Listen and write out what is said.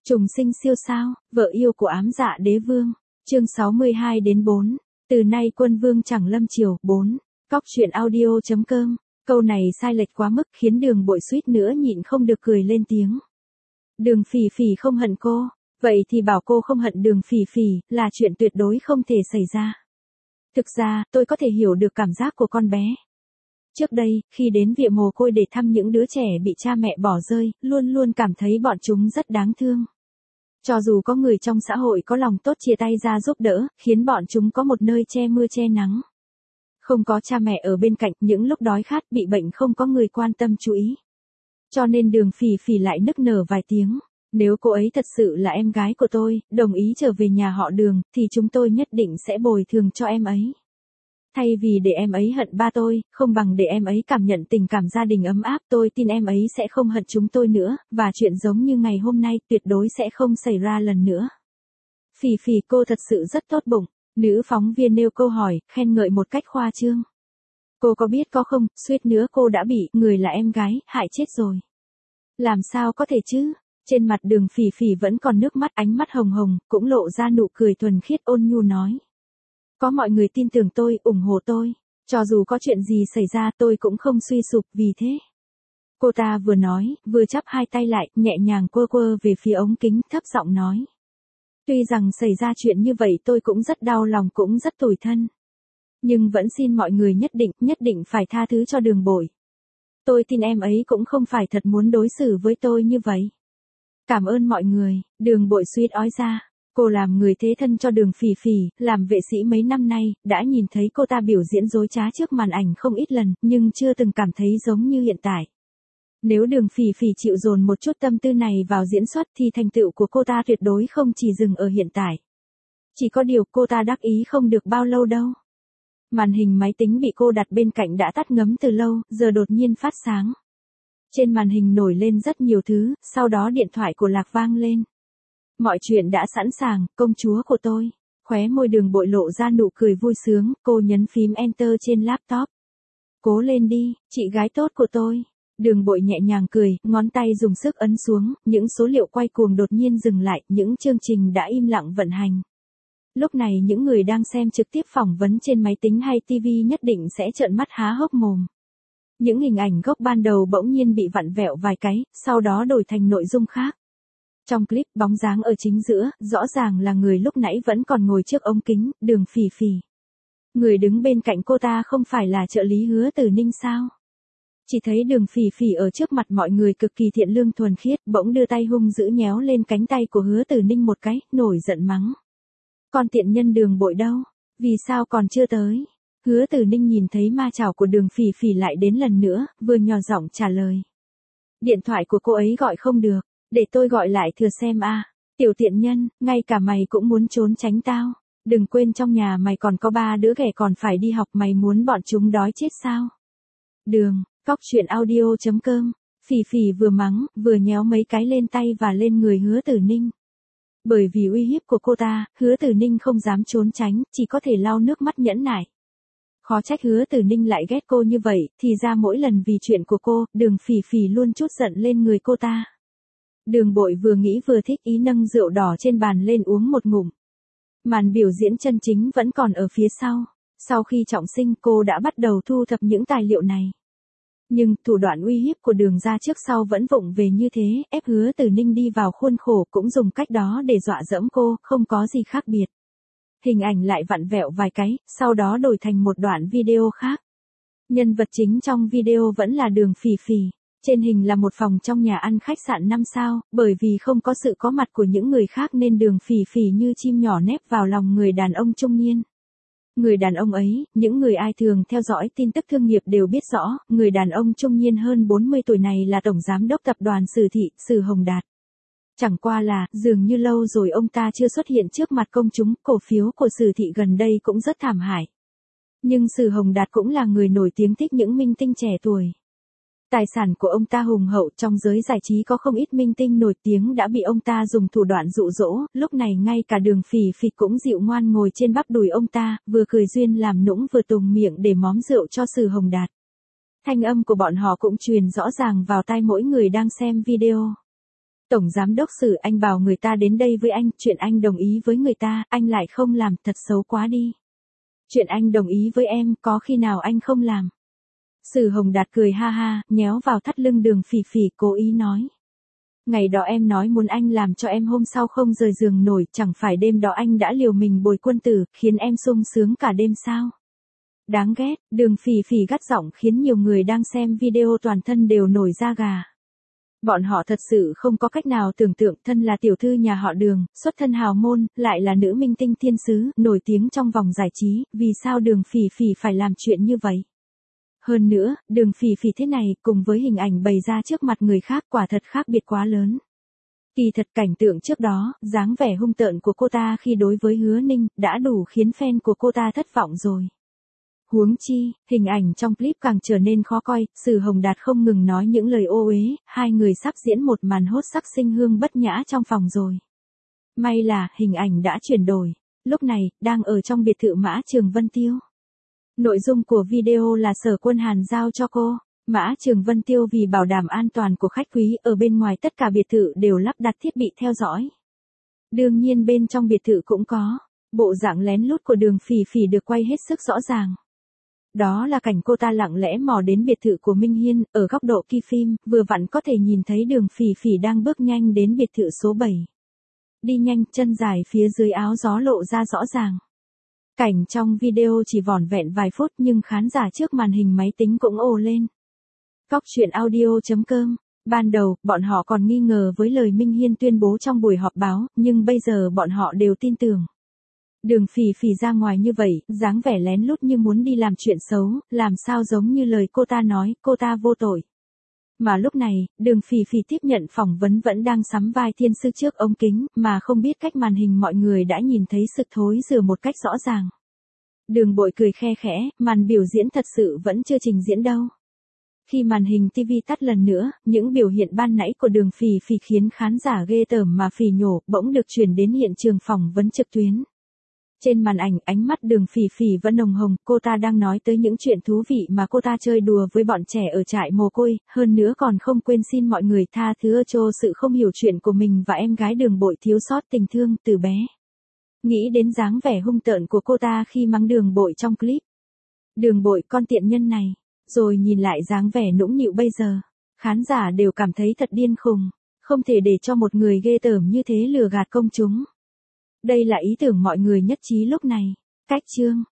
Trùng sinh siêu sao, vợ yêu của ám dạ đế vương. Chương 62-4. Từ nay quân vương chẳng lâm triều. 4. Cóc truyện audio.com. Câu này sai lệch quá mức khiến Đường Bội suýt nữa nhịn không được cười lên tiếng. Đường Phỉ Phỉ không hận cô, vậy thì bảo cô không hận Đường Phỉ Phỉ là chuyện tuyệt đối không thể xảy ra. Thực ra, tôi có thể hiểu được cảm giác của con bé. Trước đây, khi đến viện mồ côi để thăm những đứa trẻ bị cha mẹ bỏ rơi, luôn luôn cảm thấy bọn chúng rất đáng thương. Cho dù có người trong xã hội có lòng tốt chia tay ra giúp đỡ, khiến bọn chúng có một nơi che mưa che nắng. Không có cha mẹ ở bên cạnh, những lúc đói khát bị bệnh không có người quan tâm chú ý. Cho nên Đường Phỉ Phỉ lại nức nở vài tiếng. Nếu cô ấy thật sự là em gái của tôi, đồng ý trở về nhà họ Đường, thì chúng tôi nhất định sẽ bồi thường cho em ấy. Thay vì để em ấy hận ba tôi, không bằng để em ấy cảm nhận tình cảm gia đình ấm áp, tôi tin em ấy sẽ không hận chúng tôi nữa, và chuyện giống như ngày hôm nay tuyệt đối sẽ không xảy ra lần nữa. Phỉ Phỉ, cô thật sự rất tốt bụng. Nữ phóng viên nêu câu hỏi, khen ngợi một cách khoa trương. Cô có biết có không, suýt nữa cô đã bị người là em gái hại chết rồi. Làm sao có thể chứ? Trên mặt Đường Phỉ Phỉ vẫn còn nước mắt, ánh mắt hồng hồng, cũng lộ ra nụ cười thuần khiết ôn nhu nói. Có mọi người tin tưởng tôi, ủng hộ tôi. Cho dù có chuyện gì xảy ra tôi cũng không suy sụp vì thế. Cô ta vừa nói, vừa chắp hai tay lại, nhẹ nhàng quơ quơ về phía ống kính, thấp giọng nói. Tuy rằng xảy ra chuyện như vậy tôi cũng rất đau lòng, cũng rất tủi thân. Nhưng vẫn xin mọi người nhất định phải tha thứ cho Đường Bội. Tôi tin em ấy cũng không phải thật muốn đối xử với tôi như vậy. Cảm ơn mọi người, Đường Bội suýt ói ra. Cô làm người thế thân cho Đường Phỉ Phỉ, làm vệ sĩ mấy năm nay, đã nhìn thấy cô ta biểu diễn dối trá trước màn ảnh không ít lần, nhưng chưa từng cảm thấy giống như hiện tại. Nếu Đường Phỉ Phỉ chịu dồn một chút tâm tư này vào diễn xuất thì thành tựu của cô ta tuyệt đối không chỉ dừng ở hiện tại. Chỉ có điều cô ta đắc ý không được bao lâu đâu. Màn hình máy tính bị cô đặt bên cạnh đã tắt ngấm từ lâu, giờ đột nhiên phát sáng. Trên màn hình nổi lên rất nhiều thứ, sau đó điện thoại của Lạc vang lên. Mọi chuyện đã sẵn sàng, công chúa của tôi. Khóe môi Đường Bội lộ ra nụ cười vui sướng, cô nhấn phím Enter trên laptop. Cố lên đi, chị gái tốt của tôi. Đường Bội nhẹ nhàng cười, ngón tay dùng sức ấn xuống, những số liệu quay cuồng đột nhiên dừng lại, những chương trình đã im lặng vận hành. Lúc này những người đang xem trực tiếp phỏng vấn trên máy tính hay TV nhất định sẽ trợn mắt há hốc mồm. Những hình ảnh gốc ban đầu bỗng nhiên bị vặn vẹo vài cái, sau đó đổi thành nội dung khác. Trong clip, bóng dáng ở chính giữa, rõ ràng là người lúc nãy vẫn còn ngồi trước ống kính, Đường Phỉ Phỉ. Người đứng bên cạnh cô ta không phải là trợ lý Hứa Tử Ninh sao? Chỉ thấy Đường Phỉ Phỉ ở trước mặt mọi người cực kỳ thiện lương thuần khiết, bỗng đưa tay hung dữ nhéo lên cánh tay của Hứa Tử Ninh một cái, nổi giận mắng. Con tiện nhân Đường Bội đâu? Vì sao còn chưa tới? Hứa Tử Ninh nhìn thấy ma chảo của Đường Phỉ Phỉ lại đến lần nữa, vừa nhỏ giọng trả lời. Điện thoại của cô ấy gọi không được, để tôi gọi lại thử xem a. Tiểu tiện nhân, ngay cả mày cũng muốn trốn tránh tao. Đừng quên trong nhà mày còn có 3 đứa ghẻ còn phải đi học, mày muốn bọn chúng đói chết sao? Đường, cóc truyện audio.com. Phỉ Phỉ vừa mắng, vừa nhéo mấy cái lên tay và lên người Hứa Tử Ninh. Bởi vì uy hiếp của cô ta, Hứa Tử Ninh không dám trốn tránh, chỉ có thể lau nước mắt nhẫn nại. Khó trách Hứa Tử Ninh lại ghét cô như vậy, thì ra mỗi lần vì chuyện của cô, Đường Phỉ Phỉ luôn trút giận lên người cô ta. Đường Bội vừa nghĩ vừa thích ý nâng rượu đỏ trên bàn lên uống một ngụm. Màn biểu diễn chân chính vẫn còn ở phía sau. Sau khi trọng sinh cô đã bắt đầu thu thập những tài liệu này. Nhưng thủ đoạn uy hiếp của Đường gia trước sau vẫn vụng về như thế, ép Hứa Tử Ninh đi vào khuôn khổ, cũng dùng cách đó để dọa dẫm cô, không có gì khác biệt. Hình ảnh lại vặn vẹo vài cái, sau đó đổi thành một đoạn video khác. Nhân vật chính trong video vẫn là Đường Phỉ Phỉ. Trên hình là một phòng trong nhà ăn khách sạn 5 sao, bởi vì không có sự có mặt của những người khác nên Đường Phỉ Phỉ như chim nhỏ nép vào lòng người đàn ông trung niên. Người đàn ông ấy, những người ai thường theo dõi tin tức thương nghiệp đều biết rõ, người đàn ông trung niên hơn 40 tuổi này là tổng giám đốc tập đoàn Sử Thị, Sử Hồng Đạt. Chẳng qua là, dường như lâu rồi ông ta chưa xuất hiện trước mặt công chúng, cổ phiếu của Sử Thị gần đây cũng rất thảm hại. Nhưng Sử Hồng Đạt cũng là người nổi tiếng thích những minh tinh trẻ tuổi. Tài sản của ông ta hùng hậu, trong giới giải trí có không ít minh tinh nổi tiếng đã bị ông ta dùng thủ đoạn dụ dỗ, lúc này ngay cả Đường Phỉ Phỉ cũng dịu ngoan ngồi trên bắp đùi ông ta, vừa cười duyên làm nũng vừa tùng miệng để móm rượu cho Sử Hồng Đạt. Thanh âm của bọn họ cũng truyền rõ ràng vào tai mỗi người đang xem video. Tổng giám đốc Sử, anh bảo người ta đến đây với anh, chuyện anh đồng ý với người ta, anh lại không làm, thật xấu quá đi. Chuyện anh đồng ý với em, có khi nào anh không làm? Sử Hồng Đạt cười ha ha, nhéo vào thắt lưng Đường Phỉ Phỉ, cố ý nói. Ngày đó em nói muốn anh làm cho em hôm sau không rời giường nổi, chẳng phải đêm đó anh đã liều mình bồi quân tử, khiến em sung sướng cả đêm sao? Đáng ghét, Đường Phỉ Phỉ gắt giọng khiến nhiều người đang xem video toàn thân đều nổi da gà. Bọn họ thật sự không có cách nào tưởng tượng thân là tiểu thư nhà họ Đường, xuất thân hào môn, lại là nữ minh tinh thiên sứ, nổi tiếng trong vòng giải trí, vì sao Đường Phỉ Phỉ phải làm chuyện như vậy? Hơn nữa, Đường Phỉ Phỉ thế này, cùng với hình ảnh bày ra trước mặt người khác quả thật khác biệt quá lớn. Kỳ thật cảnh tượng trước đó, dáng vẻ hung tợn của cô ta khi đối với Hứa Ninh, đã đủ khiến fan của cô ta thất vọng rồi. Huống chi, hình ảnh trong clip càng trở nên khó coi, Sử Hồng Đạt không ngừng nói những lời ô uế, hai người sắp diễn một màn hốt sắc sinh hương bất nhã trong phòng rồi. May là, hình ảnh đã chuyển đổi. Lúc này, đang ở trong biệt thự Mã Trường Vân Tiêu. Nội dung của video là Sở Quân Hàn giao cho cô. Mã Trường Vân Tiêu vì bảo đảm an toàn của khách quý, ở bên ngoài tất cả biệt thự đều lắp đặt thiết bị theo dõi. Đương nhiên bên trong biệt thự cũng có. Bộ dạng lén lút của Đường Phỉ Phỉ được quay hết sức rõ ràng. Đó là cảnh cô ta lặng lẽ mò đến biệt thự của Minh Hiên, ở góc độ kỳ phim, vừa vặn có thể nhìn thấy Đường Phỉ Phỉ đang bước nhanh đến biệt thự số 7. Đi nhanh, chân dài phía dưới áo gió lộ ra rõ ràng. Cảnh trong video chỉ vỏn vẹn vài phút nhưng khán giả trước màn hình máy tính cũng ồ lên. Góc truyện audio.com. Ban đầu, bọn họ còn nghi ngờ với lời Minh Hiên tuyên bố trong buổi họp báo, nhưng bây giờ bọn họ đều tin tưởng. Đường Phỉ Phỉ ra ngoài như vậy, dáng vẻ lén lút như muốn đi làm chuyện xấu, làm sao giống như lời cô ta nói, cô ta vô tội. Mà lúc này, Đường Phỉ Phỉ tiếp nhận phỏng vấn vẫn đang sắm vai thiên sư trước ống kính, mà không biết cách màn hình mọi người đã nhìn thấy sự thối rửa một cách rõ ràng. Đường Bội cười khe khẽ, màn biểu diễn thật sự vẫn chưa trình diễn đâu. Khi màn hình TV tắt lần nữa, những biểu hiện ban nãy của Đường Phỉ Phỉ khiến khán giả ghê tởm mà phỉ nhổ, bỗng được chuyển đến hiện trường phỏng vấn trực tuyến. Trên màn ảnh, ánh mắt Đường Phỉ Phỉ vẫn nồng hồng, cô ta đang nói tới những chuyện thú vị mà cô ta chơi đùa với bọn trẻ ở trại mồ côi, hơn nữa còn không quên xin mọi người tha thứ cho sự không hiểu chuyện của mình và em gái Đường Bội thiếu sót tình thương từ bé. Nghĩ đến dáng vẻ hung tợn của cô ta khi mắng Đường Bội trong clip. Đường Bội, con tiện nhân này, rồi nhìn lại dáng vẻ nũng nịu bây giờ, khán giả đều cảm thấy thật điên khùng, không thể để cho một người ghê tởm như thế lừa gạt công chúng. Đây là ý tưởng mọi người nhất trí lúc này. Cách chương